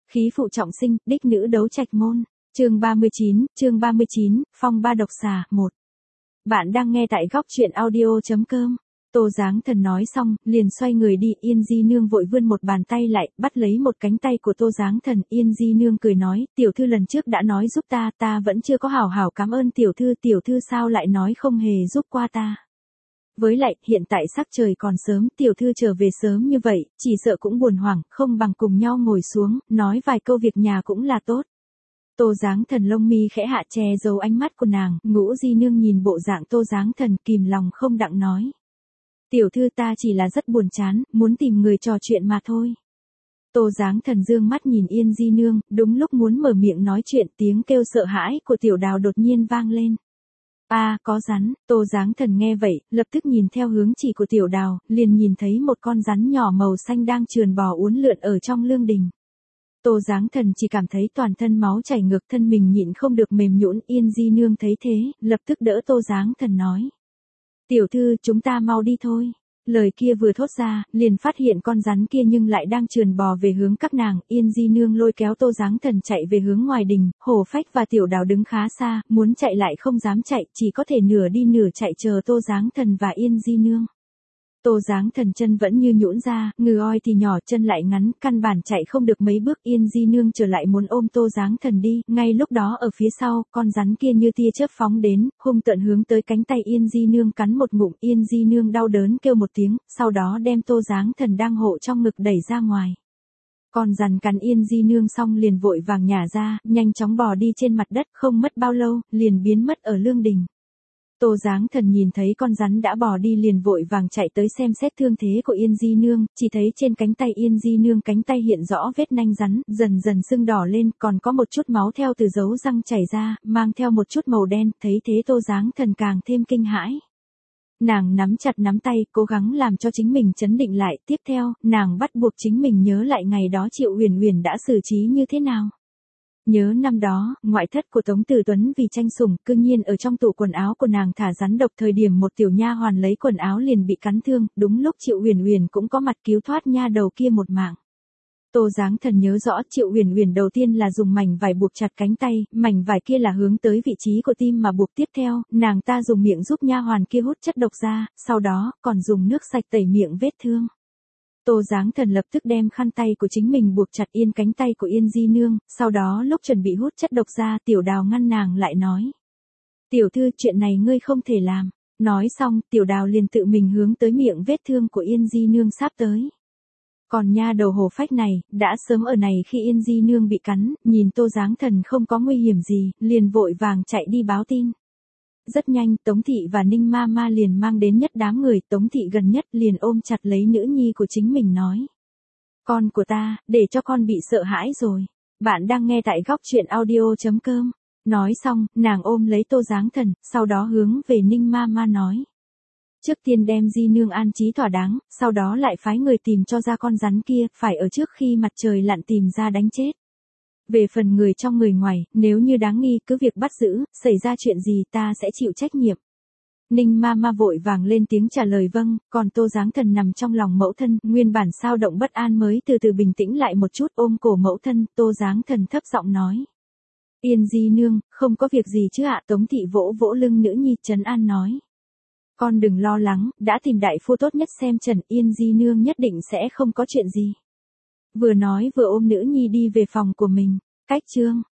Khí phụ trọng sinh, đích nữ đấu trạch môn. Chương 39, phong ba độc xà, 1. Bạn đang nghe tại góc truyện audio.com. Tô Giáng Thần nói xong, liền xoay người đi. Yên Di Nương vội vươn một bàn tay lại, bắt lấy một cánh tay của Tô Giáng Thần. Yên Di Nương cười nói, tiểu thư lần trước đã nói giúp ta vẫn chưa có hảo hảo cảm ơn tiểu thư sao lại nói không hề giúp qua ta. Với lại, hiện tại sắc trời còn sớm, tiểu thư trở về sớm như vậy, chỉ sợ cũng buồn hoảng, không bằng cùng nhau ngồi xuống, nói vài câu việc nhà cũng là tốt. Tô Giáng Thần lông mi khẽ hạ che giấu ánh mắt của nàng, Ngũ Di Nương nhìn bộ dạng Tô Giáng Thần kìm lòng không đặng nói. Tiểu thư ta chỉ là rất buồn chán, muốn tìm người trò chuyện mà thôi. Tô Giáng Thần dương mắt nhìn Yên Di Nương, đúng lúc muốn mở miệng nói chuyện tiếng kêu sợ hãi của Tiểu Đào đột nhiên vang lên. Có rắn. Tô Giáng Thần nghe vậy, lập tức nhìn theo hướng chỉ của Tiểu Đào, liền nhìn thấy một con rắn nhỏ màu xanh đang trườn bò uốn lượn ở trong lương đình. Tô Giáng Thần chỉ cảm thấy toàn thân máu chảy ngược, thân mình nhịn không được mềm nhũn. Yên Di Nương thấy thế, lập tức đỡ Tô Giáng Thần nói. Tiểu thư, chúng ta mau đi thôi. Lời kia vừa thốt ra, liền phát hiện con rắn kia nhưng lại đang trườn bò về hướng các nàng. Yên Di Nương lôi kéo Tô Giáng Thần chạy về hướng ngoài đình, Hổ Phách và Tiểu Đào đứng khá xa, muốn chạy lại không dám chạy, chỉ có thể nửa đi nửa chạy chờ Tô Giáng Thần và Yên Di Nương. Tô Giáng Thần chân vẫn như nhũn ra, ngừ oi thì nhỏ, chân lại ngắn, căn bản chạy không được mấy bước. Yên Di Nương trở lại muốn ôm Tô Giáng Thần đi, ngay lúc đó ở phía sau, con rắn kia như tia chớp phóng đến, hung tợn hướng tới cánh tay Yên Di Nương cắn một ngụm. Yên Di Nương đau đớn kêu một tiếng, sau đó đem Tô Giáng Thần đang hộ trong ngực đẩy ra ngoài. Con rắn cắn Yên Di Nương xong liền vội vàng nhả ra, nhanh chóng bò đi trên mặt đất, không mất bao lâu, liền biến mất ở lương đình. Tô Giáng Thần nhìn thấy con rắn đã bò đi liền vội vàng chạy tới xem xét thương thế của Yên Di Nương, chỉ thấy trên cánh tay Yên Di Nương cánh tay hiện rõ vết nanh rắn, dần dần sưng đỏ lên, còn có một chút máu theo từ dấu răng chảy ra, mang theo một chút màu đen, thấy thế Tô Giáng Thần càng thêm kinh hãi. Nàng nắm chặt nắm tay, cố gắng làm cho chính mình trấn định lại, tiếp theo, nàng bắt buộc chính mình nhớ lại ngày đó Triệu Huyền Huyền đã xử trí như thế nào. Nhớ năm đó, ngoại thất của Tống Tử Tuấn vì tranh sủng, cư nhiên ở trong tủ quần áo của nàng thả rắn độc, thời điểm một tiểu nha hoàn lấy quần áo liền bị cắn thương, đúng lúc Triệu Huyền Huyền cũng có mặt cứu thoát nha đầu kia một mạng. Tô Giáng Thần nhớ rõ Triệu Huyền Huyền đầu tiên là dùng mảnh vải buộc chặt cánh tay, mảnh vải kia là hướng tới vị trí của tim mà buộc, tiếp theo, nàng ta dùng miệng giúp nha hoàn kia hút chất độc ra, sau đó, còn dùng nước sạch tẩy miệng vết thương. Tô Giáng Thần lập tức đem khăn tay của chính mình buộc chặt yên cánh tay của Yên Di Nương, sau đó lúc chuẩn bị hút chất độc ra, Tiểu Đào ngăn nàng lại nói. Tiểu thư, chuyện này ngươi không thể làm. Nói xong, Tiểu Đào liền tự mình hướng tới miệng vết thương của Yên Di Nương sáp tới. Còn nha đầu Hổ Phách này, đã sớm ở này khi Yên Di Nương bị cắn, nhìn Tô Giáng Thần không có nguy hiểm gì, liền vội vàng chạy đi báo tin. Rất nhanh, Tống Thị và Ninh Ma Ma liền mang đến nhất đám người, Tống Thị gần nhất liền ôm chặt lấy nữ nhi của chính mình nói. Con của ta, để cho con bị sợ hãi rồi. Bạn đang nghe tại góc truyện audio.com. Nói xong, nàng ôm lấy Tô Giáng Thần, sau đó hướng về Ninh Ma Ma nói. Trước tiên đem Di Nương an trí thỏa đáng, sau đó lại phái người tìm cho ra con rắn kia, phải ở trước khi mặt trời lặn tìm ra đánh chết. Về phần người trong người ngoài, nếu như đáng nghi cứ việc bắt giữ, xảy ra chuyện gì ta sẽ chịu trách nhiệm. Ninh Ma Ma vội vàng lên tiếng trả lời vâng, còn Tô Giáng Thần nằm trong lòng mẫu thân, nguyên bản sao động bất an mới từ từ bình tĩnh lại một chút, ôm cổ mẫu thân, Tô Giáng Thần thấp giọng nói. Yên Di Nương, không có việc gì chứ ạ. Tống Thị vỗ vỗ lưng nữ nhi trấn an nói. Con đừng lo lắng, đã tìm đại phu tốt nhất xem trần, Yên Di Nương nhất định sẽ không có chuyện gì. Vừa nói vừa ôm nữ nhi đi về phòng của mình. Cách chương